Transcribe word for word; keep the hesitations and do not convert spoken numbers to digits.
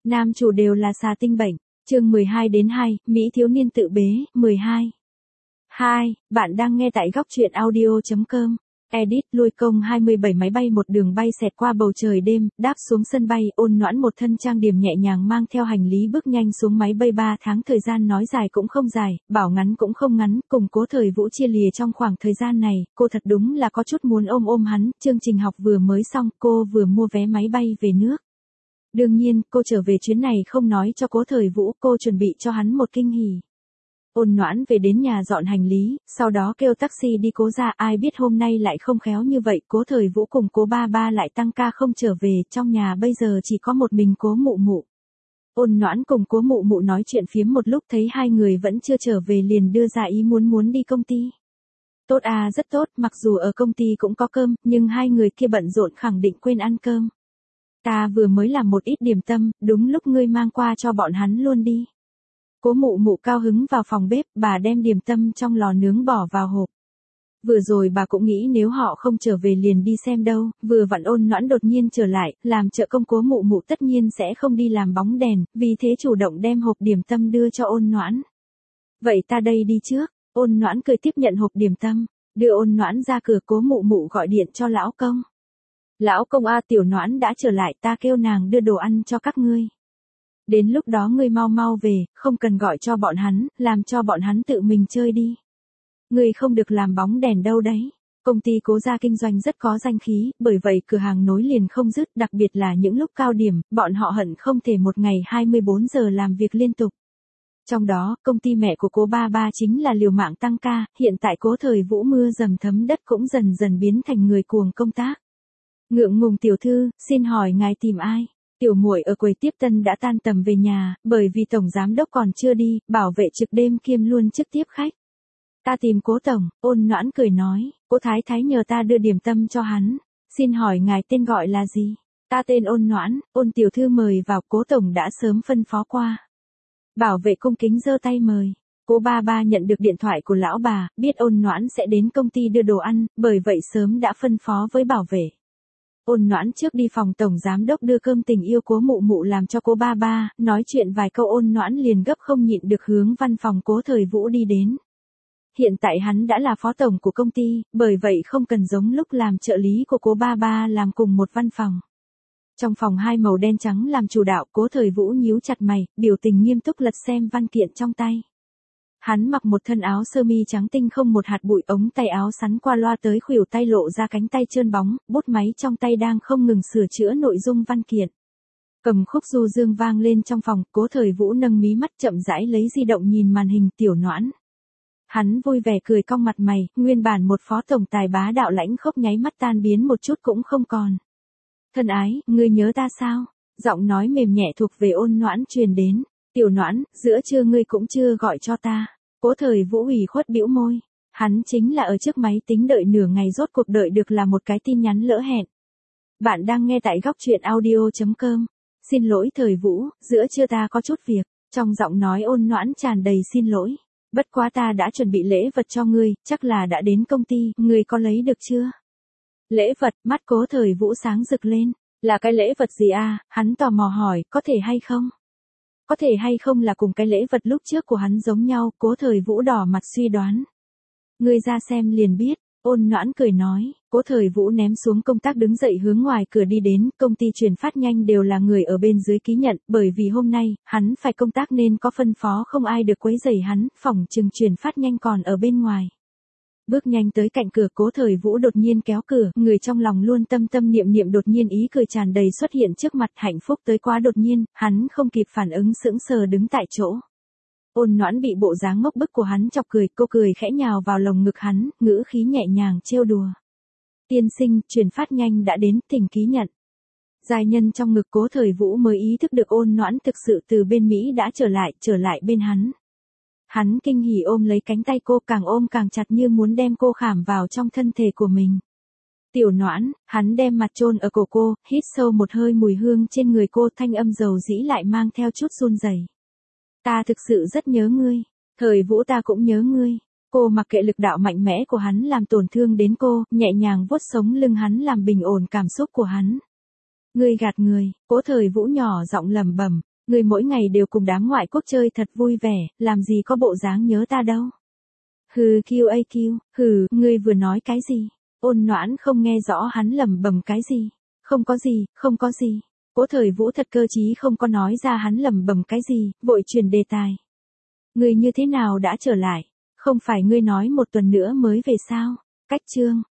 Nam chủ đều là xà tinh bệnh. Chương mười hai đến hai, Mỹ thiếu niên tự bế, mười hai. hai, bạn đang nghe tại góc truyện audio chấm com. Edit lui công hai mươi bảy máy bay một đường bay xẹt qua bầu trời đêm, đáp xuống sân bay, Ôn Noãn một thân trang điểm nhẹ nhàng mang theo hành lý bước nhanh xuống máy bay ba tháng thời gian nói dài cũng không dài, bảo ngắn cũng không ngắn, cùng Cố Thời Vũ chia lìa trong khoảng thời gian này, cô thật đúng là có chút muốn ôm ôm hắn, chương trình học vừa mới xong, cô vừa mua vé máy bay về nước. Đương nhiên, cô trở về chuyến này không nói cho Cố Thời Vũ, cô chuẩn bị cho hắn một kinh hỉ. Ôn Noãn về đến nhà dọn hành lý, sau đó kêu taxi đi Cố ra, ai biết hôm nay lại không khéo như vậy, Cố Thời Vũ cùng Cố ba ba lại tăng ca không trở về, trong nhà bây giờ chỉ có một mình Cố mụ mụ. Ôn Noãn cùng Cố mụ mụ nói chuyện phiếm một lúc thấy hai người vẫn chưa trở về liền đưa ra ý muốn muốn đi công ty. Tốt à, rất tốt, mặc dù ở công ty cũng có cơm, nhưng hai người kia bận rộn khẳng định quên ăn cơm. Ta vừa mới làm một ít điểm tâm, đúng lúc ngươi mang qua cho bọn hắn luôn đi. Cố mụ mụ cao hứng vào phòng bếp, bà đem điểm tâm trong lò nướng bỏ vào hộp. Vừa rồi bà cũng nghĩ nếu họ không trở về liền đi xem đâu, vừa vặn Ôn Noãn đột nhiên trở lại, làm trợ công Cố mụ mụ tất nhiên sẽ không đi làm bóng đèn, vì thế chủ động đem hộp điểm tâm đưa cho Ôn Noãn. Vậy ta đây đi trước, Ôn Noãn cười tiếp nhận hộp điểm tâm, đưa Ôn Noãn ra cửa, Cố mụ mụ gọi điện cho lão công. Lão công a, Tiểu Noãn đã trở lại, ta kêu nàng đưa đồ ăn cho các ngươi. Đến lúc đó ngươi mau mau về, không cần gọi cho bọn hắn, làm cho bọn hắn tự mình chơi đi. Ngươi không được làm bóng đèn đâu đấy. Công ty Cố gia kinh doanh rất có danh khí, bởi vậy cửa hàng nối liền không dứt, đặc biệt là những lúc cao điểm, bọn họ hận không thể một ngày hai mươi bốn giờ làm việc liên tục. Trong đó, công ty mẹ của Cố ba ba chính là liều mạng tăng ca, hiện tại Cố Thời Vũ mưa dầm thấm đất cũng dần dần biến thành người cuồng công tác. Ngượng ngùng tiểu thư, xin hỏi ngài tìm ai? Tiểu muội ở quầy tiếp tân đã tan tầm về nhà, bởi vì tổng giám đốc còn chưa đi, bảo vệ trực đêm kiêm luôn chức tiếp khách. Ta tìm Cố tổng, Ôn Noãn cười nói, Cố thái thái nhờ ta đưa điểm tâm cho hắn. Xin hỏi ngài tên gọi là gì? Ta tên Ôn Noãn, Ôn tiểu thư mời vào, Cố tổng đã sớm phân phó qua. Bảo vệ cung kính giơ tay mời. Cố ba ba nhận được điện thoại của lão bà, biết Ôn Noãn sẽ đến công ty đưa đồ ăn, bởi vậy sớm đã phân phó với bảo vệ. Ôn Noãn trước đi phòng tổng giám đốc đưa cơm tình yêu Cố mụ mụ làm cho Cố ba ba, nói chuyện vài câu Ôn Noãn liền gấp không nhịn được hướng văn phòng Cố Thời Vũ đi đến. Hiện tại hắn đã là phó tổng của công ty, bởi vậy không cần giống lúc làm trợ lý của Cố ba ba làm cùng một văn phòng. Trong phòng hai màu đen trắng làm chủ đạo, Cố Thời Vũ nhíu chặt mày, biểu tình nghiêm túc lật xem văn kiện trong tay. Hắn mặc một thân áo sơ mi trắng tinh không một hạt bụi, ống tay áo sắn qua loa tới khuỷu tay lộ ra cánh tay trơn bóng, bút máy trong tay đang không ngừng sửa chữa nội dung văn kiện. Cầm khúc du dương vang lên trong phòng, Cố Thời Vũ nâng mí mắt chậm rãi lấy di động nhìn màn hình. Tiểu Noãn. Hắn vui vẻ cười cong mặt mày, nguyên bản một phó tổng tài bá đạo lãnh khốc nháy mắt tan biến một chút cũng không còn. Thân ái, ngươi nhớ ta sao? Giọng nói mềm nhẹ thuộc về Ôn Noãn truyền đến. Tiểu Noãn, giữa trưa ngươi cũng chưa gọi cho ta. Cố Thời Vũ ủy khuất bĩu môi. Hắn chính là ở trước máy tính đợi nửa ngày rốt cuộc đợi được là một cái tin nhắn lỡ hẹn. Bạn đang nghe tại góc truyện audio chấm com. Xin lỗi Thời Vũ, giữa trưa ta có chút việc. Trong giọng nói Ôn Noãn tràn đầy xin lỗi. Bất quá ta đã chuẩn bị lễ vật cho ngươi, chắc là đã đến công ty, ngươi có lấy được chưa? Lễ vật, mắt Cố Thời Vũ sáng rực lên. Là cái lễ vật gì à? Hắn tò mò hỏi, có thể hay không? Có thể hay không là cùng cái lễ vật lúc trước của hắn giống nhau, Cố Thời Vũ đỏ mặt suy đoán. Ngươi ra xem liền biết, Ôn Noãn cười nói. Cố Thời Vũ ném xuống công tác đứng dậy hướng ngoài cửa đi đến, công ty chuyển phát nhanh đều là người ở bên dưới ký nhận, bởi vì hôm nay, hắn phải công tác nên có phân phó không ai được quấy rầy hắn, phòng chừng chuyển phát nhanh còn ở bên ngoài. Bước nhanh tới cạnh cửa, Cố Thời Vũ đột nhiên kéo cửa, người trong lòng luôn tâm tâm niệm niệm đột nhiên ý cười tràn đầy xuất hiện trước mặt, hạnh phúc tới quá đột nhiên, hắn không kịp phản ứng sững sờ đứng tại chỗ. Ôn Noãn bị bộ dáng ngốc bức của hắn chọc cười, cô cười khẽ nhào vào lồng ngực hắn, ngữ khí nhẹ nhàng trêu đùa. Tiên sinh, chuyển phát nhanh đã đến, thỉnh ký nhận. Giai nhân trong ngực Cố Thời Vũ mới ý thức được Ôn Noãn thực sự từ bên Mỹ đã trở lại, trở lại bên hắn. Hắn kinh hỉ ôm lấy cánh tay cô, càng ôm càng chặt như muốn đem cô khảm vào trong thân thể của mình. Tiểu Noãn, hắn đem mặt chôn ở cổ cô, hít sâu một hơi mùi hương trên người cô, thanh âm dầu dĩ lại mang theo chút run rẩy. Ta thực sự rất nhớ ngươi, Thời Vũ ta cũng nhớ ngươi. Cô mặc kệ lực đạo mạnh mẽ của hắn làm tổn thương đến cô, nhẹ nhàng vuốt sống lưng hắn làm bình ổn cảm xúc của hắn. Ngươi gạt người, Cố Thời Vũ nhỏ giọng lẩm bẩm. Ngươi mỗi ngày đều cùng đám ngoại quốc chơi thật vui vẻ, làm gì có bộ dáng nhớ ta đâu. Hừ kiu a kiu, hừ, ngươi vừa nói cái gì? Ôn Noãn không nghe rõ hắn lẩm bẩm cái gì. Không có gì, không có gì. Cố Thời Vũ thật cơ trí không có nói ra hắn lẩm bẩm cái gì, vội chuyển đề tài. Ngươi như thế nào đã trở lại? Không phải ngươi nói một tuần nữa mới về sao? Cách chương,